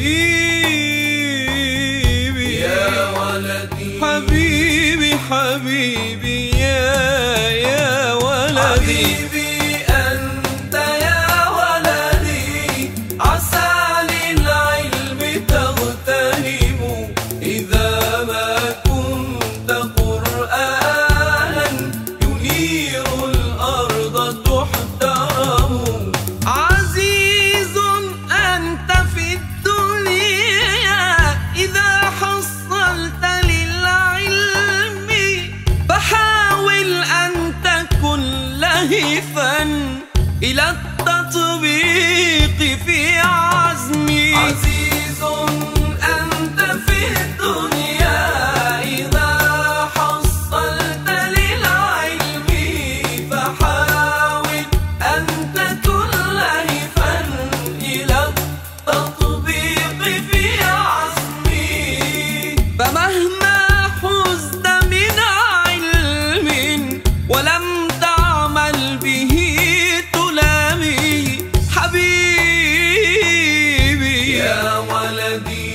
حبيبي يا ولدي، حبيبي حبيبي يا ولدي. حبيبي أنت يا ولدي، عسى للعلم تغتنم إذا ما كنت قرآنا ينير الأرض تحترم. عزيز أنت في الدنيا إذا حصلت للعلم، فحاول أن تكن لهفا إلى التطبيق في عزمي. عزيز أنت في الدنيا إذا حصلت للعلم، فحاول أن تكن لهفا إلى التطبيق في عزمي. فمهما حزت من علم ولم تعمل به تلامي، حبيبي يا ولدي،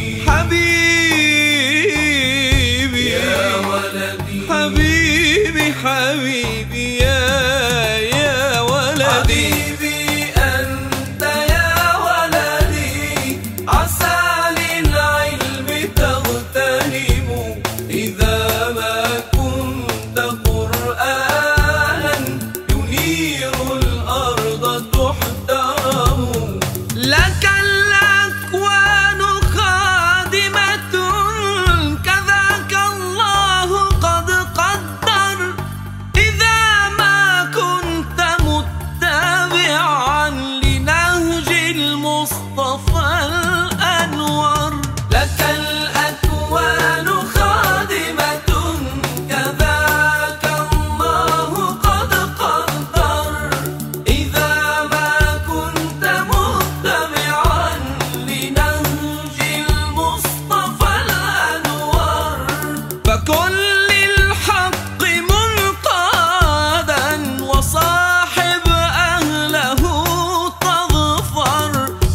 حبيبي يا ولدي، حبيبي حبيبي يا ولدي. حبيبي أنت يا ولدي، عسى للعلم تغتنم إذا ما كنت قرآنا ينير الأرض تحترم. لك الأكوان خادمة كذاك الله قد قدر، إذا ما كنت متبعا لنهج المصطفى الأنور. لك الأكوان خادمة كذاك الله قد قدر، إذا ما كنت متبعا لنهج المصطفى الأنور. فكن للحق منقادا وصاحب أهله تظفر،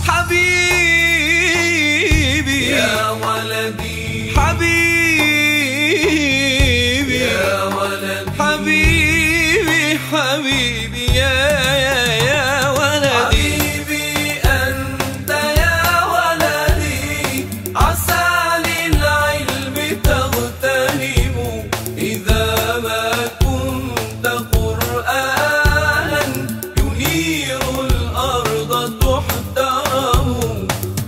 حبيبي يا ولدي، حبيبي يا ولدي، حبيبي حبيبي يا ولدي. حبيبي أنت يا ولدي، عسى للعلم تغتنم إذا ما كنت قرآنا ينير الأرض تحترم.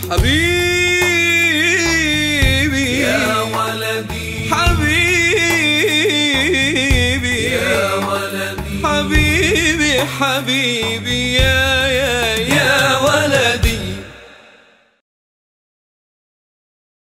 حبيبي يا ولدي، حبيبي يا ولدي، حبيبي حبيبي